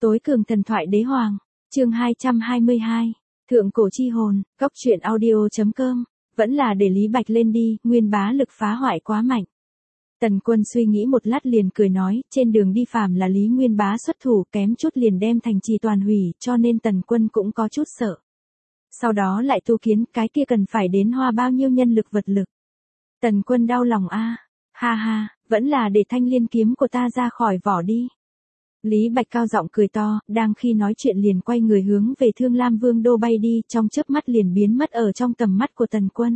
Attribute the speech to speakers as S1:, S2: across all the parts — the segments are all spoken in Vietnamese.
S1: Tối cường thần thoại đế hoàng, chương 222, thượng cổ chi hồn, góc truyện audio.com, vẫn là để Lý Bạch lên đi, Nguyên Bá lực phá hoại quá mạnh. Tần Quân suy nghĩ một lát liền cười nói, trên đường đi phàm là Lý Nguyên Bá xuất thủ kém chút liền đem thành trì toàn hủy, cho nên Tần Quân cũng có chút sợ. Sau đó lại tu kiến, cái kia cần phải đến hoa bao nhiêu nhân lực vật lực. Tần Quân đau lòng a, ha ha, vẫn là để thanh liên kiếm của ta ra khỏi vỏ đi. Lý Bạch cao giọng cười to, đang khi nói chuyện liền quay người hướng về Thương Lam Vương đô bay đi, trong chớp mắt liền biến mất ở trong tầm mắt của Tần Quân.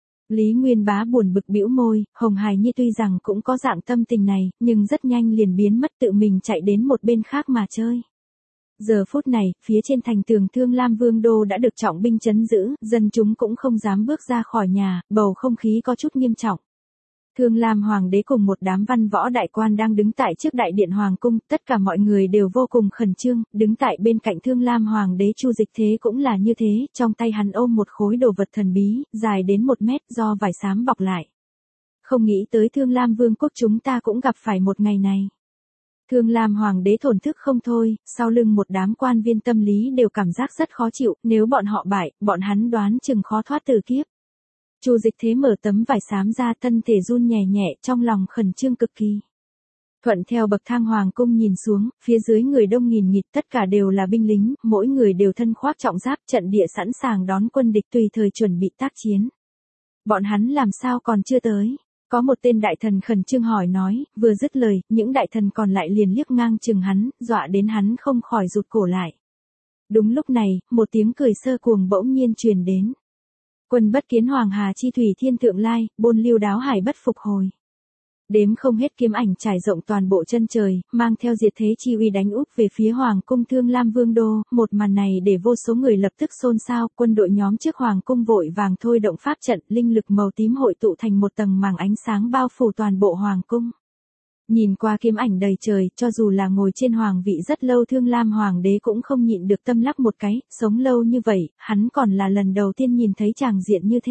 S1: Lý Nguyên Bá buồn bực bĩu môi, Hồng Hải Nhi tuy rằng cũng có dạng tâm tình này, nhưng rất nhanh liền biến mất tự mình chạy đến một bên khác mà chơi. Giờ phút này, phía trên thành tường Thương Lam Vương đô đã được trọng binh trấn giữ, dân chúng cũng không dám bước ra khỏi nhà, bầu không khí có chút nghiêm trọng. Thương Lam Hoàng đế cùng một đám văn võ đại quan đang đứng tại trước đại điện Hoàng cung, tất cả mọi người đều vô cùng khẩn trương, đứng tại bên cạnh Thương Lam Hoàng đế Chu Dịch Thế cũng là như thế, trong tay hắn ôm một khối đồ vật thần bí, dài đến 1 mét do vải xám bọc lại. Không nghĩ tới Thương Lam Vương quốc chúng ta cũng gặp phải một ngày này. Thương Lam Hoàng đế thổn thức không thôi, sau lưng một đám quan viên tâm lý đều cảm giác rất khó chịu, nếu bọn họ bại, bọn hắn đoán chừng khó thoát từ kiếp. Chu Dịch Thế mở tấm vải xám ra, thân thể run nhẹ nhẹ, trong lòng khẩn trương cực kỳ. Thuận theo bậc thang hoàng cung nhìn xuống, phía dưới người đông nghìn nghịt, tất cả đều là binh lính, mỗi người đều thân khoác trọng giáp, trận địa sẵn sàng đón quân địch tùy thời chuẩn bị tác chiến. Bọn hắn làm sao còn chưa tới? Có một tên đại thần khẩn trương hỏi nói, vừa dứt lời, những đại thần còn lại liền liếc ngang chừng hắn, dọa đến hắn không khỏi rụt cổ lại. Đúng lúc này, một tiếng cười sơ cuồng bỗng nhiên truyền đến. Quân bất kiến hoàng hà chi thủy thiên thượng lai, bôn lưu đáo hải bất phục hồi. Đếm không hết kiếm ảnh trải rộng toàn bộ chân trời, mang theo diệt thế chi uy đánh úp về phía hoàng cung Thương Lam Vương đô, một màn này để vô số người lập tức xôn xao, quân đội nhóm trước hoàng cung vội vàng thôi động pháp trận, linh lực màu tím hội tụ thành một tầng màng ánh sáng bao phủ toàn bộ hoàng cung. Nhìn qua kiếm ảnh đầy trời, cho dù là ngồi trên hoàng vị rất lâu Thương Lam Hoàng đế cũng không nhịn được tâm lắc một cái, sống lâu như vậy, hắn còn là lần đầu tiên nhìn thấy tràng diện như thế.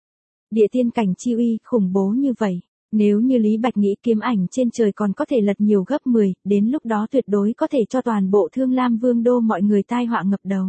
S1: Địa tiên cảnh chi uy, khủng bố như vậy, nếu như Lý Bạch nghĩ kiếm ảnh trên trời còn có thể lật nhiều gấp 10, đến lúc đó tuyệt đối có thể cho toàn bộ Thương Lam Vương đô mọi người tai họa ngập đầu.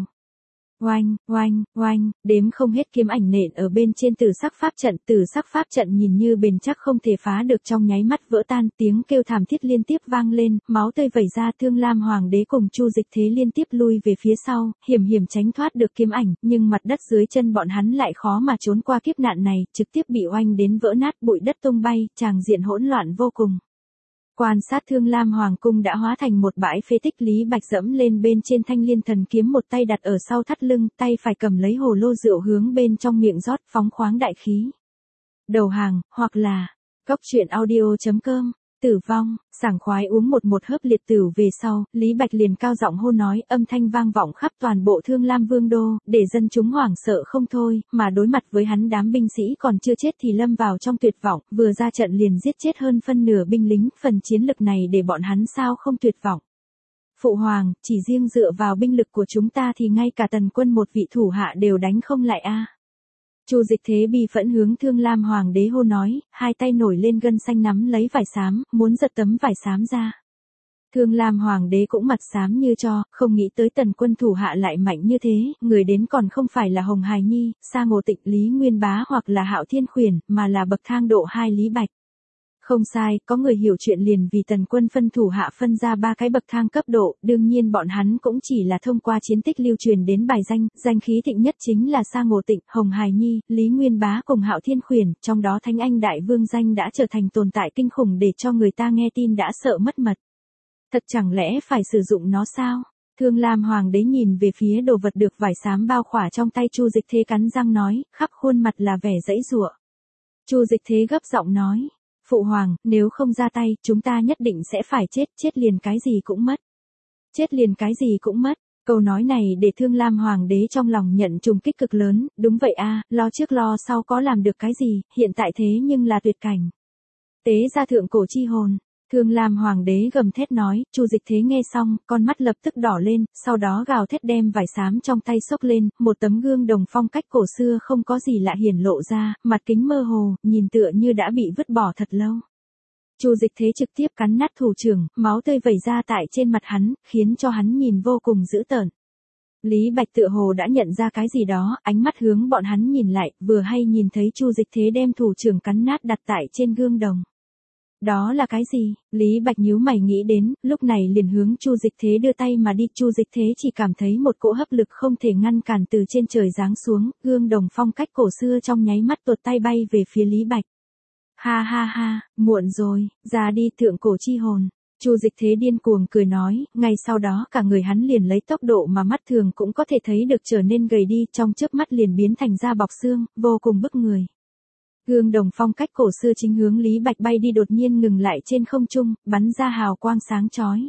S1: Oanh, oanh, oanh, đếm không hết kiếm ảnh nện ở bên trên tử sắc pháp trận nhìn như bền chắc không thể phá được trong nháy mắt vỡ tan, tiếng kêu thảm thiết liên tiếp vang lên, máu tươi vẩy ra, Thương Lam Hoàng đế cùng Chu Dịch Thế liên tiếp lui về phía sau, hiểm hiểm tránh thoát được kiếm ảnh, nhưng mặt đất dưới chân bọn hắn lại khó mà trốn qua kiếp nạn này, trực tiếp bị oanh đến vỡ nát, bụi đất tung bay, tràng diện hỗn loạn vô cùng. Quan sát Thương Lam Hoàng cung đã hóa thành một bãi phế tích, Lý Bạch dẫm lên bên trên thanh liên thần kiếm, một tay đặt ở sau thắt lưng, tay phải cầm lấy hồ lô rượu hướng bên trong miệng rót, phóng khoáng đại khí. Đầu hàng, hoặc là, góc truyện audio.com, tử vong, sảng khoái uống một hớp liệt tửu về sau, Lý Bạch liền cao giọng hô nói, âm thanh vang vọng khắp toàn bộ Thương Lam Vương đô, để dân chúng hoảng sợ không thôi, mà đối mặt với hắn đám binh sĩ còn chưa chết thì lâm vào trong tuyệt vọng, vừa ra trận liền giết chết hơn phân nửa binh lính, phần chiến lực này để bọn hắn sao không tuyệt vọng. Phụ hoàng, chỉ riêng dựa vào binh lực của chúng ta thì ngay cả Tần Quân một vị thủ hạ đều đánh không lại a. Chu Dịch Thế bi phẫn hướng Thương Lam Hoàng đế hô nói, hai tay nổi lên gân xanh nắm lấy vải xám, muốn giật tấm vải xám ra. Thương Lam Hoàng đế cũng mặt xám như tro, không nghĩ tới Tần Quân thủ hạ lại mạnh như thế, người đến còn không phải là Hồng Hải Nhi, Sa Ngộ Tịnh, Lý Nguyên Bá hoặc là Hạo Thiên Khuyển, mà là bậc thang độ 2 Lý Bạch. Không sai, có người hiểu chuyện liền vì Tần Quân phân thủ hạ phân ra 3 cái bậc thang cấp độ, đương nhiên bọn hắn cũng chỉ là thông qua chiến tích lưu truyền đến bài danh, danh khí thịnh nhất chính là Sa Ngộ Tịnh, Hồng Hải Nhi, Lý Nguyên Bá cùng Hạo Thiên Khuyển, trong đó Thánh Anh Đại Vương danh đã trở thành tồn tại kinh khủng để cho người ta nghe tin đã sợ mất mật. Thật chẳng lẽ phải sử dụng nó sao? Thương Lam Hoàng đế nhìn về phía đồ vật được vải xám bao khỏa trong tay, Chu Dịch Thế cắn răng nói, khắp khuôn mặt là vẻ giãy giụa. Chu Dịch Thế gấp giọng nói, phụ hoàng, nếu không ra tay, chúng ta nhất định sẽ phải chết, chết liền cái gì cũng mất. Chết liền cái gì cũng mất. Câu nói này để Thương Lam Hoàng đế trong lòng nhận trùng kích cực lớn, đúng vậy a, lo trước lo sau có làm được cái gì, hiện tại thế nhưng là tuyệt cảnh. Tế ra thượng cổ chi hồn. Thương Lam Hoàng đế gầm thét nói, Chu Dịch Thế nghe xong, con mắt lập tức đỏ lên, sau đó gào thét đem vải xám trong tay xốc lên, một tấm gương đồng phong cách cổ xưa không có gì lạ hiển lộ ra, mặt kính mơ hồ, nhìn tựa như đã bị vứt bỏ thật lâu. Chu Dịch Thế trực tiếp cắn nát thủ trưởng, máu tươi vẩy ra tại trên mặt hắn, khiến cho hắn nhìn vô cùng dữ tợn. Lý Bạch tựa hồ đã nhận ra cái gì đó, ánh mắt hướng bọn hắn nhìn lại, vừa hay nhìn thấy Chu Dịch Thế đem thủ trưởng cắn nát đặt tại trên gương đồng. Đó là cái gì? Lý Bạch nhíu mày nghĩ đến, lúc này liền hướng Chu Dịch Thế đưa tay mà đi. Chu Dịch Thế chỉ cảm thấy một cỗ hấp lực không thể ngăn cản từ trên trời giáng xuống, gương đồng phong cách cổ xưa trong nháy mắt tuột tay bay về phía Lý Bạch. Ha ha ha, muộn rồi, ra đi thượng cổ chi hồn. Chu Dịch Thế điên cuồng cười nói, ngay sau đó cả người hắn liền lấy tốc độ mà mắt thường cũng có thể thấy được trở nên gầy đi, trong chớp mắt liền biến thành da bọc xương, vô cùng bức người. Gương đồng phong cách cổ xưa chính hướng Lý Bạch bay đi đột nhiên ngừng lại trên không trung, bắn ra hào quang sáng chói.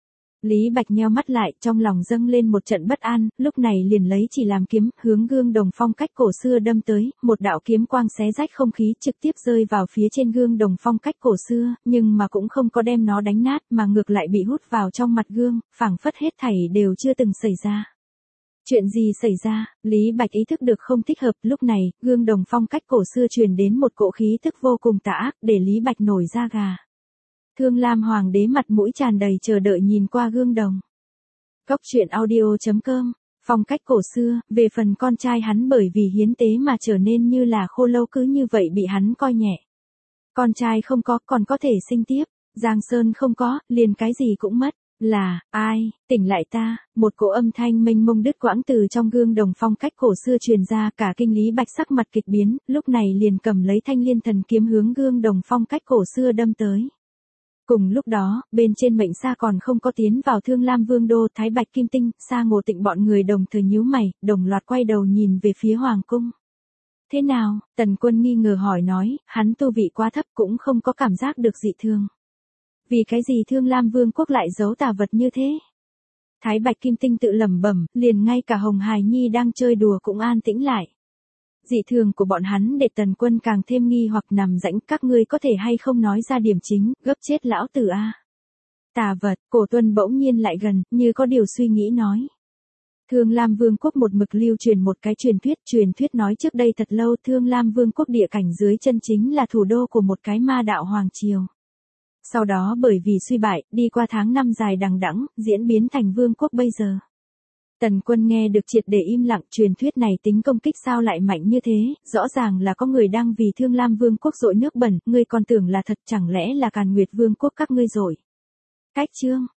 S1: Lý Bạch nheo mắt lại, trong lòng dâng lên một trận bất an, lúc này liền lấy chỉ làm kiếm, hướng gương đồng phong cách cổ xưa đâm tới, một đạo kiếm quang xé rách không khí trực tiếp rơi vào phía trên gương đồng phong cách cổ xưa, nhưng mà cũng không có đem nó đánh nát mà ngược lại bị hút vào trong mặt gương, phảng phất hết thảy đều chưa từng xảy ra. Chuyện gì xảy ra? Lý Bạch ý thức được không thích hợp, lúc này, gương đồng phong cách cổ xưa truyền đến một cỗ khí thức vô cùng tà ác, để Lý Bạch nổi da gà. Thương Lam Hoàng đế mặt mũi tràn đầy chờ đợi nhìn qua gương đồng. Cóc truyện audio.com, phong cách cổ xưa, về phần con trai hắn bởi vì hiến tế mà trở nên như là khô lâu cứ như vậy bị hắn coi nhẹ. Con trai không có, còn có thể sinh tiếp, Giang Sơn không có, liền cái gì cũng mất. Là, ai, tỉnh lại ta, một cỗ âm thanh mênh mông đứt quãng từ trong gương đồng phong cách cổ xưa truyền ra, cả kinh Lý Bạch sắc mặt kịch biến, lúc này liền cầm lấy thanh liên thần kiếm hướng gương đồng phong cách cổ xưa đâm tới. Cùng lúc đó, bên trên mệnh Sa còn không có tiến vào Thương Lam Vương đô, Thái Bạch Kim Tinh, Sa Ngộ Tịnh bọn người đồng thời nhíu mày, đồng loạt quay đầu nhìn về phía hoàng cung. Thế nào? Tần Quân nghi ngờ hỏi nói, hắn tu vị quá thấp cũng không có cảm giác được dị thường. Vì cái gì Thương Lam Vương quốc lại giấu tà vật như thế? Thái Bạch Kim Tinh tự lẩm bẩm, liền ngay cả Hồng Hài Nhi đang chơi đùa cũng an tĩnh lại. Dị thường của bọn hắn để Tần Quân càng thêm nghi hoặc nằm rãnh, các ngươi có thể hay không nói ra điểm chính, gấp chết lão tử a. Tà vật, Cổ Tuân bỗng nhiên lại gần, như có điều suy nghĩ nói. Thương Lam Vương quốc một mực lưu truyền một cái truyền thuyết nói trước đây thật lâu Thương Lam Vương quốc địa cảnh dưới chân chính là thủ đô của một cái ma đạo hoàng triều. Sau đó bởi vì suy bại, đi qua tháng năm dài đằng đẵng, diễn biến thành vương quốc bây giờ. Tần Quân nghe được triệt để im lặng, truyền thuyết này tính công kích sao lại mạnh như thế, rõ ràng là có người đang vì Thương Lam Vương quốc dội nước bẩn, ngươi còn tưởng là thật, chẳng lẽ là Càn Nguyệt Vương quốc các ngươi rồi. Cách chương,